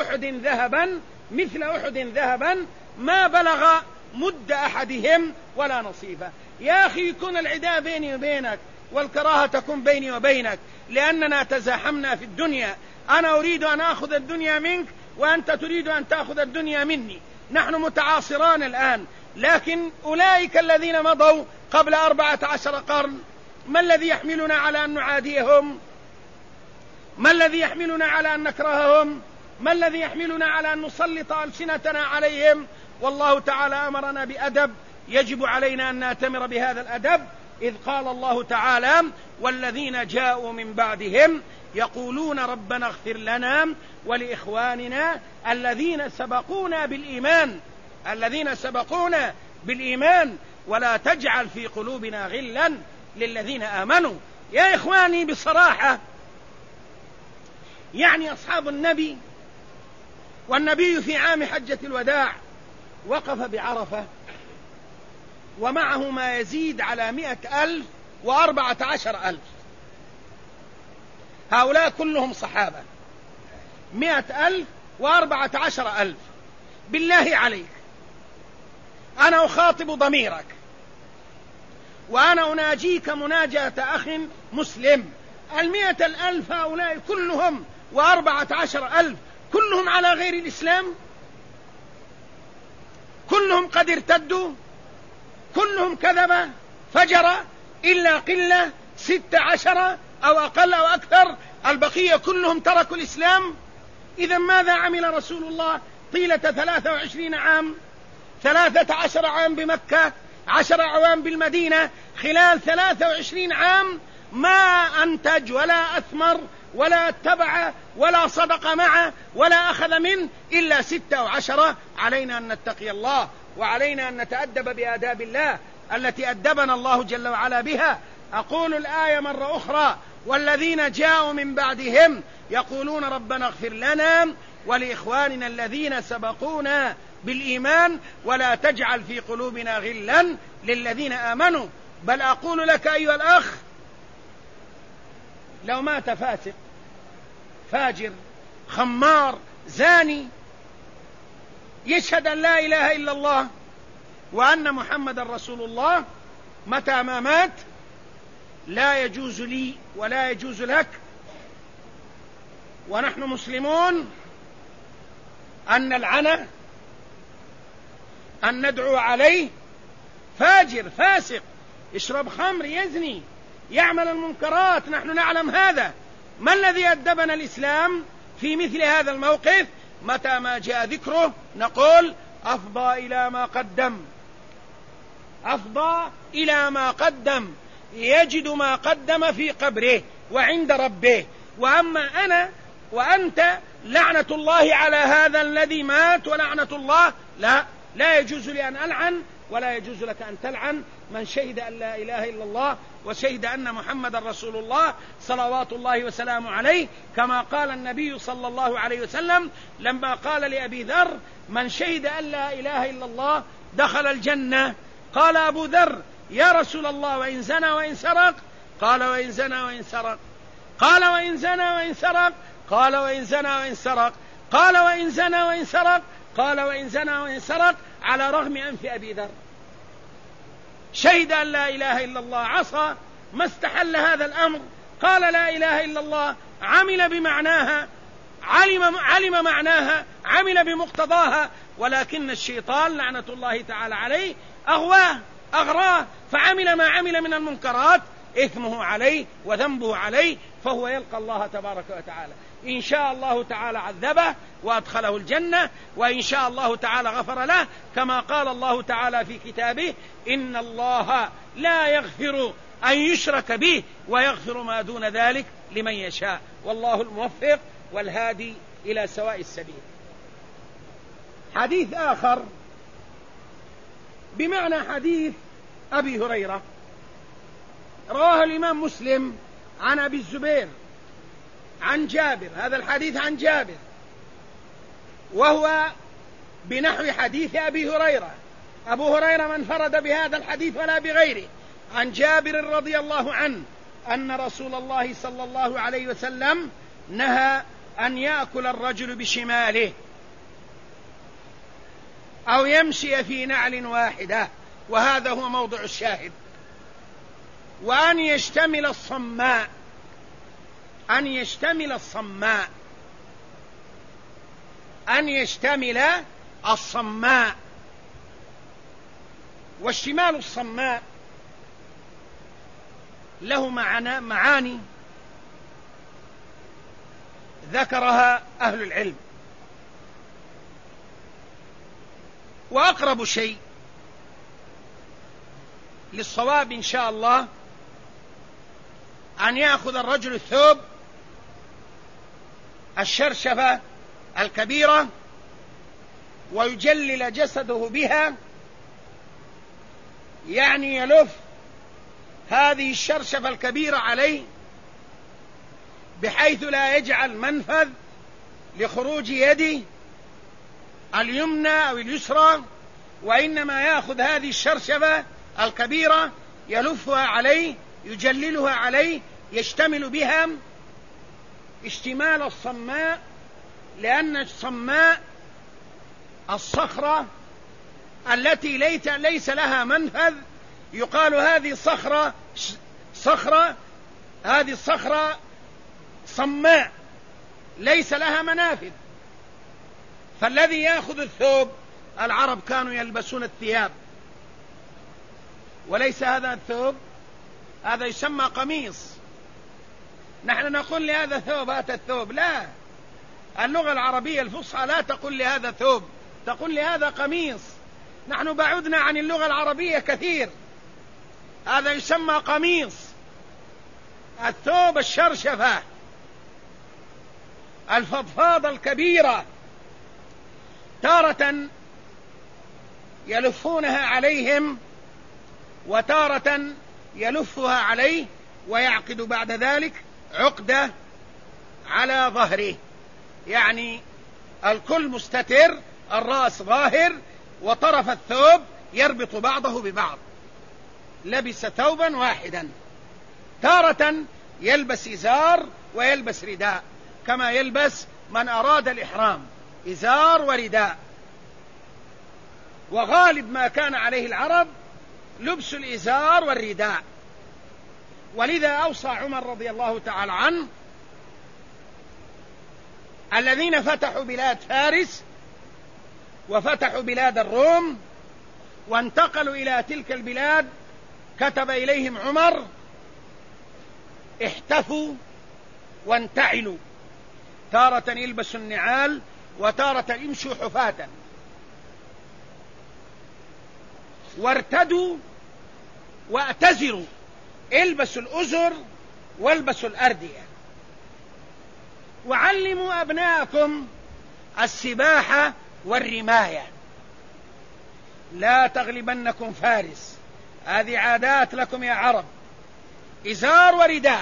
أحد ذهبا ما بلغ مد أحدهم ولا نصيفه. يا أخي، يكون العداء بيني وبينك والكراهة تكون بيني وبينك لأننا تزاحمنا في الدنيا. أنا أريد أن أخذ الدنيا منك وأنت تريد أن تأخذ الدنيا مني. نحن متعاصران الآن، لكن أولئك الذين مضوا قبل 14 قرن ما الذي يحملنا على أن نعاديهم؟ ما الذي يحملنا على أن نكرههم؟ ما الذي يحملنا على أن نسلط ألسنتنا عليهم؟ والله تعالى أمرنا بأدب، يجب علينا أن نأتمر بهذا الأدب، إذ قال الله تعالى: والذين جاءوا من بعدهم يقولون ربنا اغفر لنا ولإخواننا الذين سبقونا بالإيمان ولا تجعل في قلوبنا غلا للذين آمنوا. يا إخواني، بصراحة يعني أصحاب النبي، والنبي في عام حجة الوداع وقف بعرفة ومعه ما يزيد على 100,000 و14,000. هؤلاء كلهم صحابة. 100,000 و14,000. بالله عليك، أنا أخاطب ضميرك وأنا أناجيك مناجاة أخ مسلم. 100,000 هؤلاء كلهم و14,000 كلهم على غير الإسلام، كلهم قد ارتدوا، كلهم كذب فجر، إلا قلة 16 أو أقل أو أكثر، البقية كلهم تركوا الإسلام. إذا ماذا عمل رسول الله طيلة 23 عام؟ 13 عام بمكة، 10 أعوام بالمدينة. خلال 23 عام ما أنتج ولا أثمر ولا اتبع ولا صدق معه ولا أخذ منه إلا 6 أو 10. علينا أن نتقي الله، وعلينا أن نتأدب بآداب الله التي أدبنا الله جل وعلا بها. أقول الآية مرة أخرى: والذين جاءوا من بعدهم يقولون ربنا اغفر لنا ولإخواننا الذين سبقونا بالإيمان ولا تجعل في قلوبنا غلا للذين آمنوا. بل أقول لك أيها الأخ، لو مات فاسق فاجر خمار زاني يشهد أن لا إله إلا الله وأن محمد رسول الله، متى ما مات لا يجوز لي ولا يجوز لك ونحن مسلمون أن نلعنه، أن ندعو عليه. فاجر فاسق يشرب خمر يزني يعمل المنكرات، نحن نعلم هذا. ما الذي أدبنا الإسلام في مثل هذا الموقف؟ متى ما جاء ذكره نقول: أفضى إلى ما قدم، أفضى إلى ما قدم، يجد ما قدم في قبره وعند ربه. وأما أنا وأنت لعنة الله على هذا الذي مات، ولعنة الله لا يجوز لي أن ألعن ولا يجوز لك أن تلعن من شهد أن لا إله إلا الله وشهد أن محمد رسول الله صلوات الله وسلامه عليه، كما قال النبي صلى الله عليه وسلم لما قال لأبي ذر: من شهد أن لا إله إلا الله دخل الجنة. قال أبو ذر: يا رسول الله، وإن زنى وإن سرق؟ قال: وإن زنى وإن سرق. قال: وإن زنى وإن سرق؟ قال: وإن زنى وإن سرق. قال: وإن زنى وإن سرق؟ قال: وإن زنى وإن سرق، على رغم أنف أبي ذر. شهد أن لا إله إلا الله، عصى، ما استحل هذا الأمر، قال لا إله إلا الله، عمل بمعناها، علم معناها، عمل بمقتضاها، ولكن الشيطان لعنة الله تعالى عليه أغراه، فعمل ما عمل من المنكرات، إثمه عليه وذنبه عليه فهو يلقى الله تبارك وتعالى. إن شاء الله تعالى عذبه وأدخله الجنة، وإن شاء الله تعالى غفر له، كما قال الله تعالى في كتابه: إن الله لا يغفر أن يشرك به ويغفر ما دون ذلك لمن يشاء، والله الموفق والهادي إلى سواء السبيل. حديث آخر بمعنى حديث أبي هريرة رواه الإمام مسلم عن أبي الزبير عن جابر، هذا الحديث عن جابر، وهو بنحو حديث أبي هريرة. أبو هريرة من فرد بهذا الحديث ولا بغيره، عن جابر رضي الله عنه أن رسول الله صلى الله عليه وسلم نهى أن يأكل الرجل بشماله أو يمشي في نعل واحدة، وهذا هو موضع الشاهد. وأن يشتمل الصماء، أن يشتمل الصماء، أن يشتمل الصماء. واشتمال الصماء له معاني ذكرها أهل العلم، وأقرب شيء للصواب إن شاء الله أن يأخذ الرجل الثوب الشرشفة الكبيرة ويجلل جسده بها، يعني يلف هذه الشرشفة الكبيرة عليه بحيث لا يجعل منفذ لخروج يده اليمنى أو اليسرى، وإنما يأخذ هذه الشرشفة الكبيرة يلفها عليه، يجللها عليه، يشتمل بها اشتمال الصماء، لأن الصماء الصخرة التي ليس لها منفذ، يقال هذه هذه الصخرة صماء ليس لها منافذ. فالذي يأخذ الثوب، العرب كانوا يلبسون الثياب، وليس هذا الثوب، هذا يسمى قميص. نحن نقول لهذا ثوب، هات الثوب، لا، اللغة العربية الفصحى لا تقول لهذا ثوب، تقول لهذا قميص. نحن بعدنا عن اللغة العربية كثير، هذا يسمى قميص. الثوب الشرشفة الفضفاضة الكبيرة تارة يلفونها عليهم، وتارة يلفها عليه ويعقد بعد ذلك عقدة على ظهره، يعني الكل مستتر، الرأس ظاهر، وطرف الثوب يربط بعضه ببعض، لبس ثوبا واحدا. تارة يلبس إزار ويلبس رداء، كما يلبس من أراد الإحرام، إزار ورداء. وغالب ما كان عليه العرب لبس الإزار والرداء، ولذا أوصى عمر رضي الله تعالى عنه الذين فتحوا بلاد فارس وفتحوا بلاد الروم وانتقلوا إلى تلك البلاد، كتب إليهم عمر: احتفوا وانتعلوا، تارة يلبسوا النعال وتارة يمشوا حفاة، وارتدوا واعتزروا، البسوا الأزر والبسوا الأردية، وعلموا أبناءكم السباحة والرماية، لا تغلبنكم فارس، هذه عادات لكم يا عرب، إزار ورداء،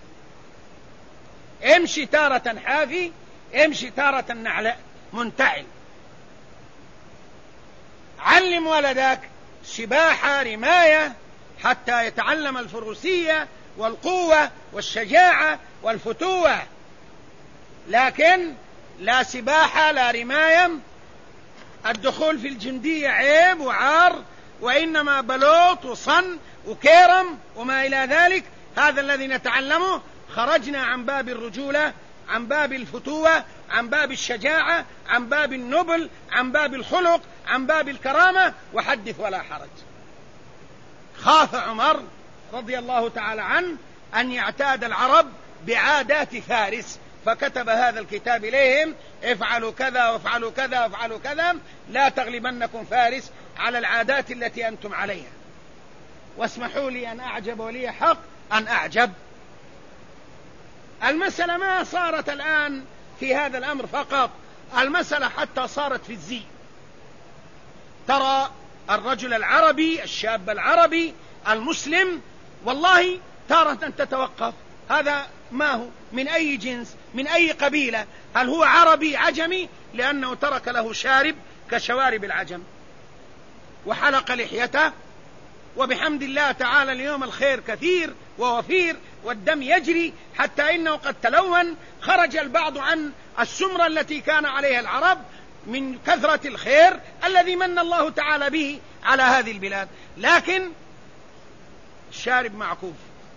امشي تارة حافي، امشي تارة نعل منتعل، علم ولدك سباحة رماية حتى يتعلم الفروسية والقوة والشجاعة والفتوة، لكن لا سباحة لا رماية، الدخول في الجندية عيب وعار، وإنما بلوط وصن وكيرم وما إلى ذلك. هذا الذي نتعلمه، خرجنا عن باب الرجولة، عن باب الفتوة، عن باب الشجاعة، عن باب النبل، عن باب الخلق، عن باب الكرامة، وحدث ولا حرج. خاف عمر رضي الله تعالى عنه أن يعتاد العرب بعادات فارس، فكتب هذا الكتاب إليهم: افعلوا كذا وافعلوا كذا وافعلوا كذا، لا تغلبنكم فارس على العادات التي أنتم عليها. واسمحوا لي أن أعجب، ولي حق أن أعجب. المسألة ما صارت الآن في هذا الأمر فقط، المسألة حتى صارت في الزي. ترى الرجل العربي، الشاب العربي المسلم، والله تارة تتوقف هذا ما هو، من أي جنس، من أي قبيلة، هل هو عربي عجمي؟ لأنه ترك له شارب كشوارب العجم وحلق لحيته. وبحمد الله تعالى اليوم الخير كثير ووفير والدم يجري، حتى إنه قد تلون، خرج البعض عن السمرة التي كان عليها العرب من كثرة الخير الذي من الله تعالى به على هذه البلاد. لكن الشارب معكوف،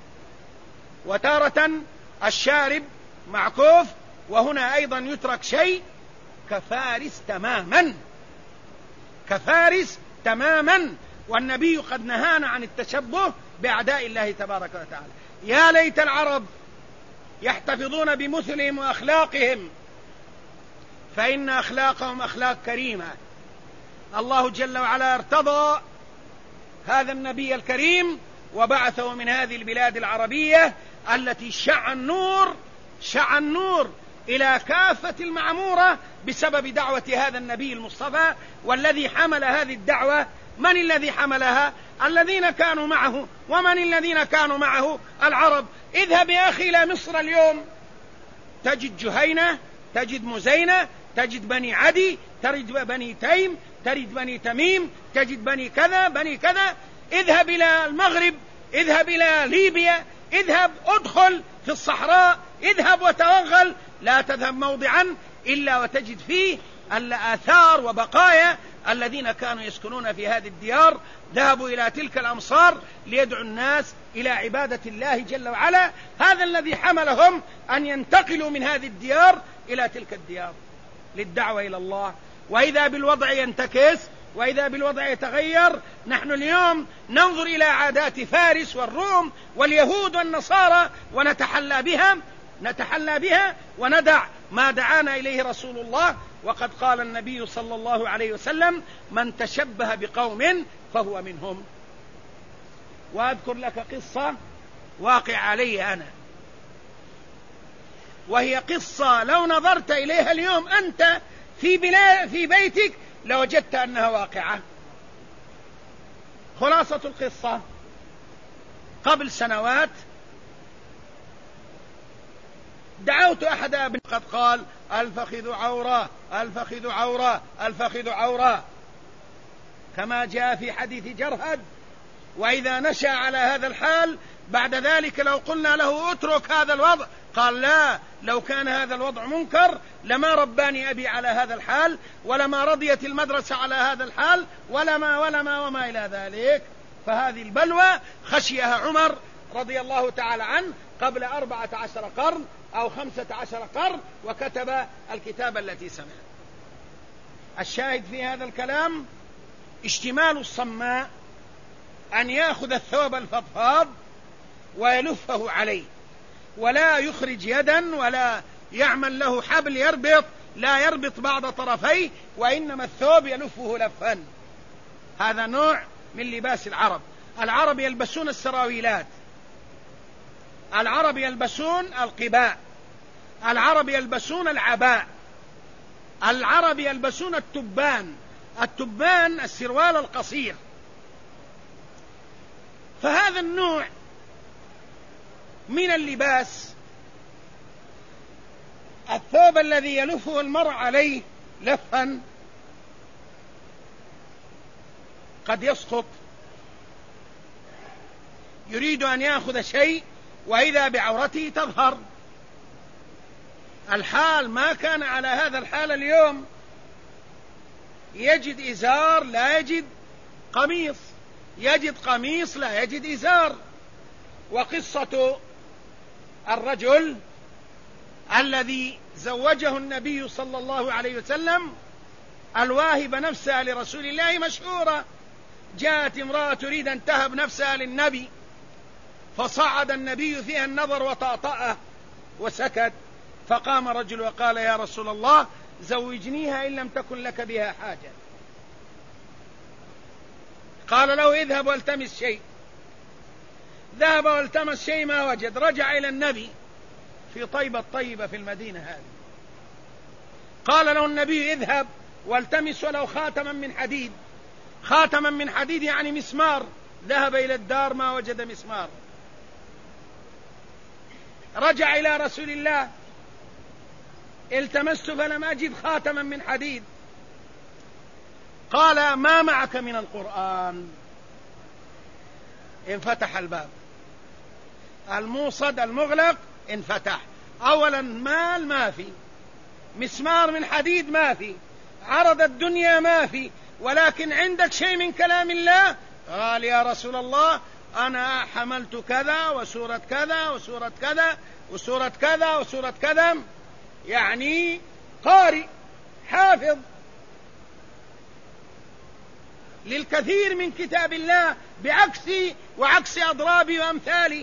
وتارة الشارب معكوف، وهنا أيضا يترك شيء كفارس تماما، كفارس تماما. والنبي قد نهانا عن التشبه بأعداء الله تبارك وتعالى. يا ليت العرب يحتفظون بمثلهم وأخلاقهم، فإن أخلاقهم أخلاق كريمة. الله جل وعلا ارتضى هذا النبي الكريم وبعثه من هذه البلاد العربية التي شع النور إلى كافة المعمورة بسبب دعوة هذا النبي المصطفى. والذي حمل هذه الدعوة، من الذي حملها؟ الذين كانوا معه. ومن الذين كانوا معه؟ العرب. اذهب يا أخي إلى مصر اليوم، تجد جهينة، تجد مزينة، تجد بني عدي، تجد بني تيم، تجد بني تميم، تجد بني كذا بني كذا. اذهب إلى المغرب، اذهب إلى ليبيا، اذهب ادخل في الصحراء، اذهب وتوغل، لا تذهب موضعا إلا وتجد فيه الآثار وبقايا الذين كانوا يسكنون في هذه الديار. ذهبوا إلى تلك الأمصار ليدعوا الناس إلى عبادة الله جل وعلا. هذا الذي حملهم أن ينتقلوا من هذه الديار إلى تلك الديار للدعوة إلى الله. وإذا بالوضع ينتكس، وإذا بالوضع يتغير. نحن اليوم ننظر إلى عادات فارس والروم واليهود والنصارى ونتحلى بها وندع ما دعانا إليه رسول الله. وقد قال النبي صلى الله عليه وسلم: من تشبه بقوم فهو منهم. وأذكر لك قصة واقع علي أنا، وهي قصة لو نظرت إليها اليوم أنت في بيتك لوجدت أنها واقعة. خلاصة القصة: قبل سنوات دعوت أحد أبنائي، قد قال: الفخذ عورة، الفخذ عورة، الفخذ عورة، كما جاء في حديث جرهد. وإذا نشأ على هذا الحال بعد ذلك لو قلنا له اترك هذا الوضع، قال: لا، لو كان هذا الوضع منكر لما رباني أبي على هذا الحال، ولما رضيت المدرسة على هذا الحال، ولما وما إلى ذلك. فهذه البلوى خشيها عمر رضي الله تعالى عنه قبل 14 قرن أو 15 قرن، وكتب الكتاب التي سمعت. الشاهد في هذا الكلام: اشتمال الصماء أن يأخذ الثوب الفضفاض ويلفه عليه، ولا يخرج يدا ولا يعمل له حبل يربط، لا يربط بعض طرفيه، وإنما الثوب يلفه لفا. هذا نوع من لباس العرب. العرب يلبسون السراويلات، العرب يلبسون القباء، العرب يلبسون العباء، العرب يلبسون التبان السروال القصير. فهذا النوع من اللباس، الثوب الذي يلفه المرء عليه لفا، قد يسقط، يريد أن يأخذ شيء وإذا بعورته تظهر. الحال ما كان على هذا الحال اليوم، يجد إزار لا يجد قميص، يجد قميص لا يجد إزار. وقصة الرجل الذي زوجه النبي صلى الله عليه وسلم الواهب نفسها لرسول الله مشهورة. جاءت امرأة تريد أن تهب نفسها للنبي، فصعد النبي فيها النظر وطأطأه وسكت. فقام رجل وقال يا رسول الله زوجنيها إن لم تكن لك بها حاجة. قال له اذهب والتمس شيء. ذهب والتمس شيء ما وجد، رجع إلى النبي في طيبة الطيبة في المدينة هذه. قال له النبي اذهب والتمس ولو خاتما من حديد. خاتما من حديد يعني مسمار. ذهب إلى الدار ما وجد مسمار. رجع إلى رسول الله التمست فلم أجد خاتما من حديد. قال ما معك من القرآن؟ انفتح الباب، الموصد المغلق انفتح. أولا مال ما في، مسمار من حديد ما في، عرض الدنيا ما في، ولكن عندك شيء من كلام الله؟ قال يا رسول الله أنا حملت كذا وسورة كذا وسورة كذا وسورة كذا وسورة كذا، يعني قارئ حافظ للكثير من كتاب الله بعكسي وعكس أضرابي وأمثالي.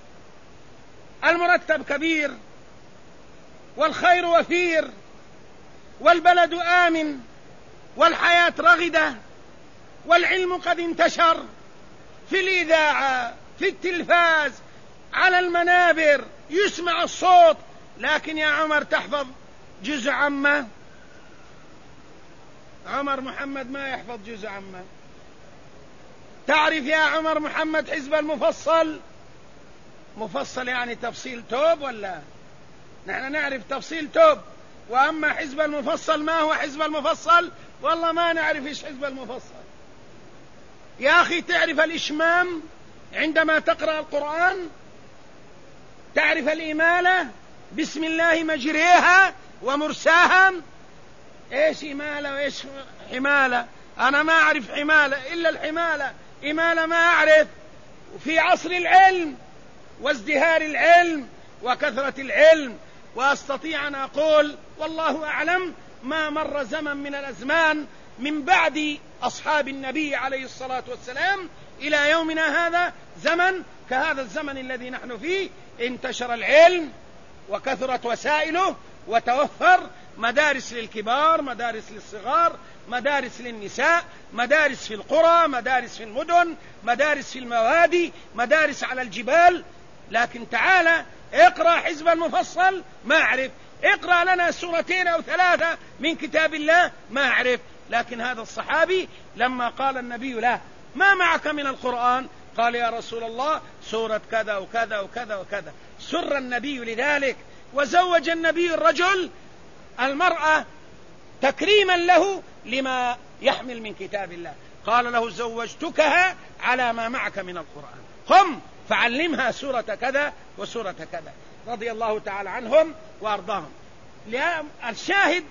المرتب كبير والخير وفير والبلد آمن والحياة رغدة والعلم قد انتشر في الإذاعة في التلفاز على المنابر يسمع الصوت، لكن يا عمر تحفظ جزء عامة؟ عمر محمد ما يحفظ جزء عامة. تعرف يا عمر محمد حزب المفصل؟ مفصل يعني تفصيل توب ولا؟ نحن نعرف تفصيل توب، وأما حزب المفصل ما هو حزب المفصل؟ والله ما نعرف إيش حزب المفصل. يا أخي تعرف الإشمام عندما تقرأ القرآن؟ تعرف الإمالة بسم الله مجريها ومرساها؟ إيش إمالة وإيش حمالة؟ أنا ما أعرف حمالة إلا الحمالة، إمالة ما أعرف. وفي عصر العلم وازدهار العلم وكثرة العلم، وأستطيع أن أقول والله أعلم ما مر زمن من الأزمان من بعد أصحاب النبي عليه الصلاة والسلام إلى يومنا هذا زمن كهذا الزمن الذي نحن فيه. انتشر العلم وكثرت وسائله وتوفر مدارس للكبار، مدارس للصغار، مدارس للنساء، مدارس في القرى، مدارس في المدن، مدارس في الموادي، مدارس على الجبال. لكن تعالى اقرأ حزب المفصل ما أعرف، اقرأ لنا سورتين أو ثلاثة من كتاب الله ما أعرف. لكن هذا الصحابي لما قال النبي له ما معك من القرآن؟ قال يا رسول الله سورة كذا وكذا وكذا وكذا. سر النبي لذلك، وزوج النبي الرجل المرأة تكريما له لما يحمل من كتاب الله. قال له زوجتكها على ما معك من القرآن، قم فعلمها سورة كذا وسورة كذا. رضي الله تعالى عنهم وأرضاهم. الشاهد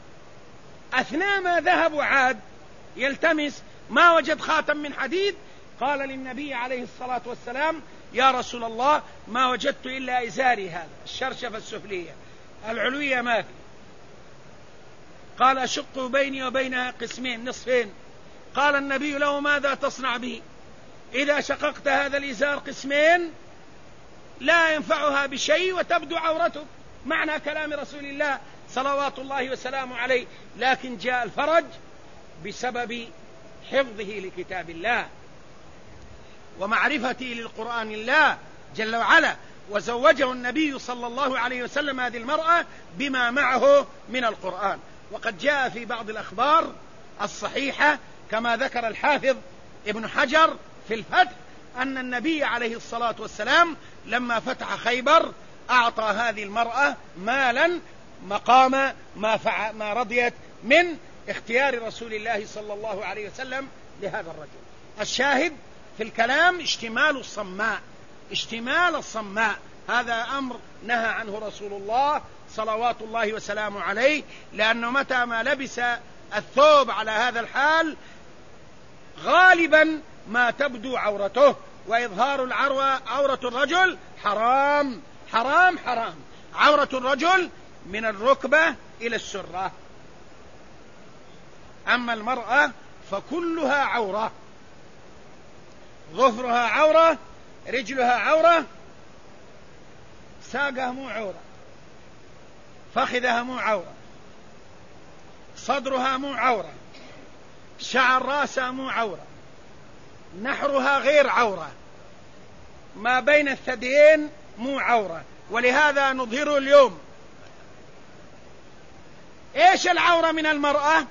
أثناء ما ذهب وعاد يلتمس ما وجد خاتم من حديد، قال للنبي عليه الصلاة والسلام يا رسول الله ما وجدت إلا إزاري هذا، الشرشفة السفلية، العلوية ما في. قال أشق بيني وبينها قسمين نصفين. قال النبي له ماذا تصنع به؟ إذا شققت هذا الإزار قسمين لا ينفعها بشيء وتبدو عورته. معنى كلام رسول الله صلوات الله وسلامه عليه. لكن جاء الفرج بسبب حفظه لكتاب الله ومعرفته للقرآن الله جل وعلا. وزوجه النبي صلى الله عليه وسلم هذه المرأة بما معه من القرآن. وقد جاء في بعض الأخبار الصحيحة كما ذكر الحافظ ابن حجر في الفتح أن النبي عليه الصلاة والسلام لما فتح خيبر أعطى هذه المرأة مالا مقام ما رضيت من اختيار رسول الله صلى الله عليه وسلم لهذا الرجل. الشاهد في الكلام اشتمال الصماء، هذا أمر نهى عنه رسول الله صلوات الله وسلامه عليه، لأنه متى ما لبس الثوب على هذا الحال غالبا ما تبدو عورته، وإظهار عورة الرجل حرام حرام حرام. عورة الرجل من الركبة إلى السرة، أما المرأة فكلها عورة، ظفرها عورة، رجلها عورة، ساقها مو عورة، فخذها مو عورة، صدرها مو عورة، شعر راسها مو عورة، نحرها غير عورة، ما بين الثديين مو عورة، ولهذا نظهره اليوم. ايش العورة من المرأة؟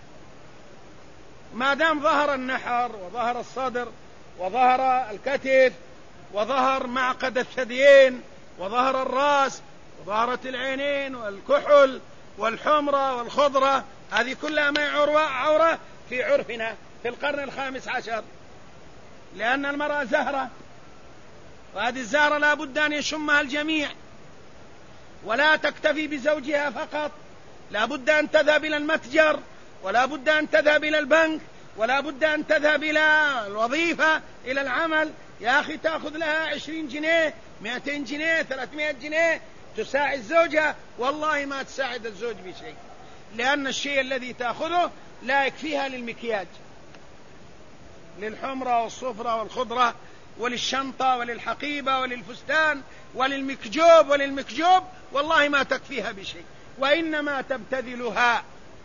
ما دام ظهر النحر وظهر الصدر وظهر الكتف وظهر معقد الثديين وظهر الرأس وظهرت العينين والكحل والحمرة والخضرة، هذه كلها ما عورة في عرفنا في القرن ال15، لأن المرأة زهرة، وهذه الزهرة لا بد أن يشمها الجميع، ولا تكتفي بزوجها فقط، لا بد أن تذهب إلى المتجر، ولا بد أن تذهب إلى البنك، ولا بد أن تذهب إلى الوظيفة، إلى العمل. يا أخي تأخذ لها 20 جنيه 200 جنيه 300 جنيه تساعد زوجها، والله ما تساعد الزوج بشيء، لأن الشيء الذي تأخذه لا يكفيها للمكياج، للحمرة والصفرة والخضرة وللشنطة وللحقيبة وللفستان وللمكجوب، والله ما تكفيها بشيء، وإنما تبتذلها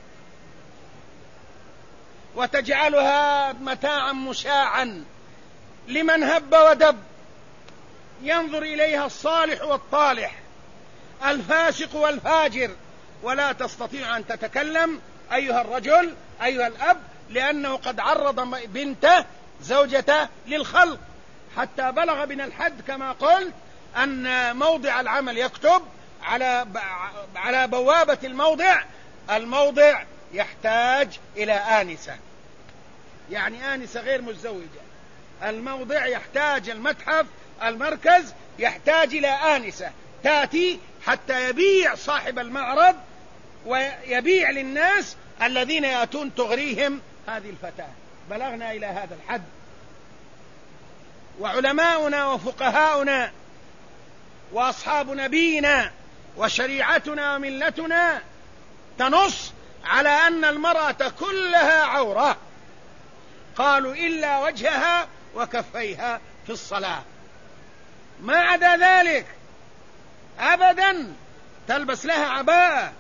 وتجعلها متاعا مشاعا لمن هب ودب، ينظر إليها الصالح والطالح، الفاسق والفاجر، ولا تستطيع أن تتكلم أيها الرجل أيها الأب، لأنه قد عرض بنته زوجته للخلق، حتى بلغ بنا الحد كما قلت أن موضع العمل يكتب على بوابة الموضع يحتاج إلى آنسة، يعني آنسة غير متزوجة، الموضع يحتاج، المتحف المركز يحتاج إلى آنسة تأتي حتى يبيع صاحب المعرض ويبيع للناس الذين يأتون تغريهم هذه الفتاة. بلغنا إلى هذا الحد، وعلماؤنا وفقهاؤنا وأصحاب نبينا وشريعتنا وملتنا تنص على أن المرأة كلها عورة، قالوا إلا وجهها وكفيها في الصلاة، ما عدا ذلك أبدا. تلبس لها عباءة،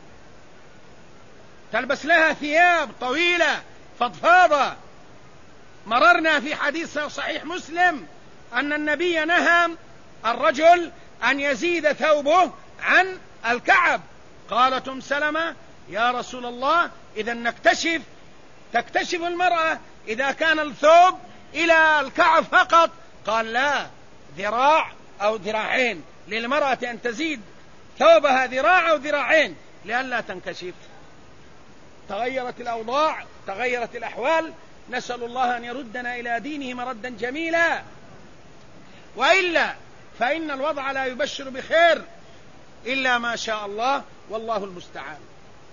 تلبس لها ثياب طويلة فضفاضة. مررنا في حديث صحيح مسلم أن النبي نهى الرجل أن يزيد ثوبه عن الكعب. قالت أم سلمة يا رسول الله إذا تكتشف المرأة إذا كان الثوب إلى الكعب فقط؟ قال لا، ذراع أو ذراعين، للمرأة أن تزيد ثوبها ذراع أو ذراعين لئلا تنكشف. تغيرت الأوضاع، تغيرت الأحوال، نسأل الله أن يردنا إلى دينه مردا جميلا، وإلا فإن الوضع لا يبشر بخير إلا ما شاء الله، والله المستعان.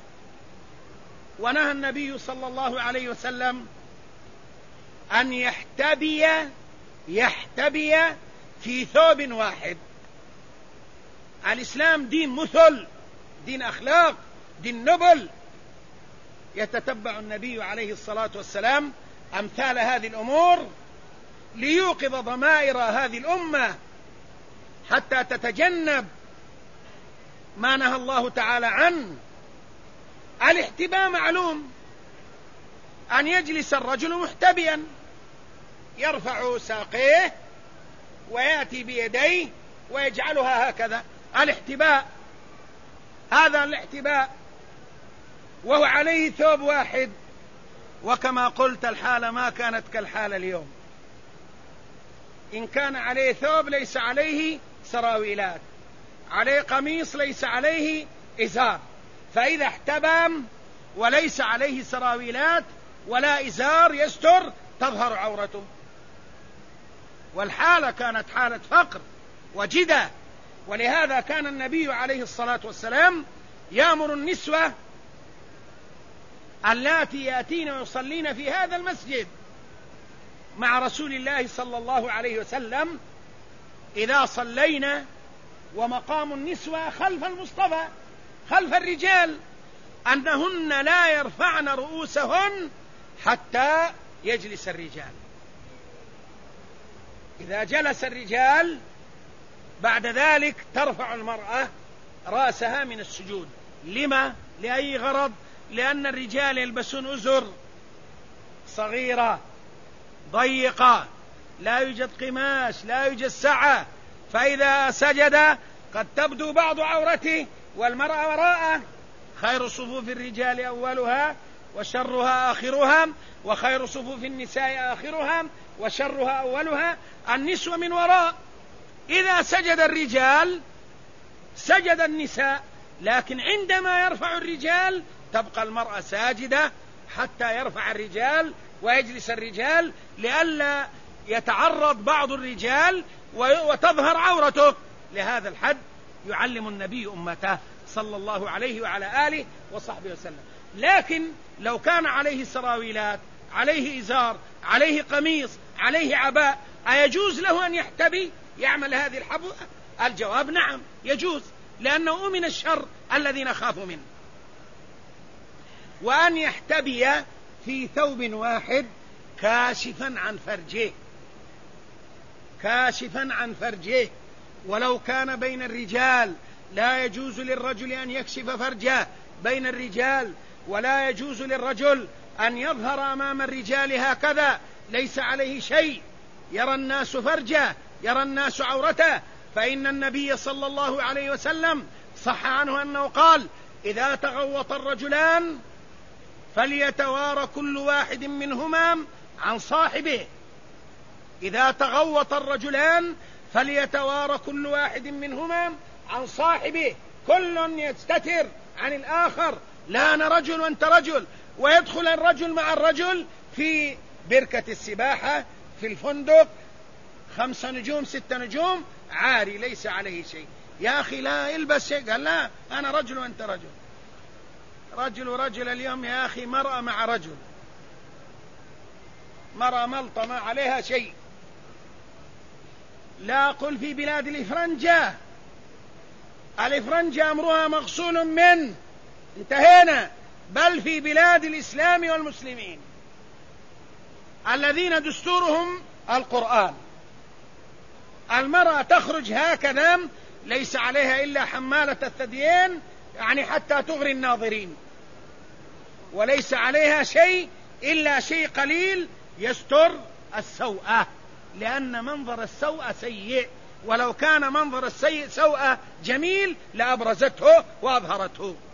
ونهى النبي صلى الله عليه وسلم أن يحتبي في ثوب واحد. الإسلام دين مثل، دين أخلاق، دين نبل، يتتبع النبي عليه الصلاة والسلام أمثال هذه الأمور ليوقظ ضمائر هذه الأمة حتى تتجنب ما نهى الله تعالى عنه. الاحتباء معلوم، أن يجلس الرجل محتبيا، يرفع ساقيه ويأتي بيديه ويجعلها هكذا، الاحتباء، هذا الاحتباء، وهو عليه ثوب واحد. وكما قلت الحالة ما كانت كالحالة اليوم، إن كان عليه ثوب ليس عليه سراويلات، عليه قميص ليس عليه إزار، فإذا احتبى وليس عليه سراويلات ولا إزار يستر تظهر عورته. والحالة كانت حالة فقر وجدة، ولهذا كان النبي عليه الصلاة والسلام يأمر النسوة اللاتي يأتين ويصلين في هذا المسجد مع رسول الله صلى الله عليه وسلم إذا صلينا ومقام النسوة خلف المصطفى خلف الرجال أنهن لا يرفعن رؤوسهن حتى يجلس الرجال. إذا جلس الرجال بعد ذلك ترفع المرأة رأسها من السجود لما؟ لأي غرض؟ لأن الرجال يلبسون أزر صغيرة ضيقة، لا يوجد قماش، لا يوجد سعة، فإذا سجد قد تبدو بعض عورته والمرأة وراءه. خير صفوف الرجال أولها وشرها آخرها، وخير صفوف النساء آخرها وشرها أولها. النسوة من وراء. إذا سجد الرجال سجد النساء، لكن عندما يرفع الرجال تبقى المرأة ساجدة حتى يرفع الرجال ويجلس الرجال، لئلا يتعرض بعض الرجال وتظهر عورته. لهذا الحد يعلم النبي أمته صلى الله عليه وعلى آله وصحبه وسلم. لكن لو كان عليه سراويلات، عليه إزار، عليه قميص، عليه عباء، أيجوز له أن يحتبي يعمل هذه الحبوة؟ الجواب نعم يجوز، لأنه من الشر الذي نخاف منه. وأن يحتبي في ثوب واحد كاشفا عن فرجه، كاشفا عن فرجه. ولو كان بين الرجال لا يجوز للرجل أن يكشف فرجه بين الرجال، ولا يجوز للرجل أن يظهر أمام الرجال هكذا ليس عليه شيء، يرى الناس فرجه، يرى الناس عورته. فإن النبي صلى الله عليه وسلم صح عنه أنه قال: إذا تغوط الرجلان فليتوارى كل واحد منهما عن صاحبه. إذا تغوط الرجلان فليتوارى كل واحد منهما عن صاحبه، كل يستتر عن الآخر، لا أنا رجل وأنت رجل. ويدخل الرجل مع الرجل في بركة السباحة، في الفندق 5 نجوم 6 نجوم، عاري ليس عليه شيء. يا أخي لا البس شيء، قال لا أنا رجل وأنت رجل. رجل ورجل اليوم يا أخي، مرأة مع رجل، مرأة ملطة ما عليها شيء. لا أقول في بلاد الإفرنجة، الإفرنجة أمرها مغسول منه، انتهينا. بل في بلاد الإسلام والمسلمين الذين دستورهم القرآن، المرأة تخرج هكذا ليس عليها إلا حمالة الثديين، يعني حتى تغري الناظرين، وليس عليها شيء إلا شيء قليل يستر السوءة، لأن منظر السوءة سيء، ولو كان منظر السوءة جميل لأبرزته وأظهرته.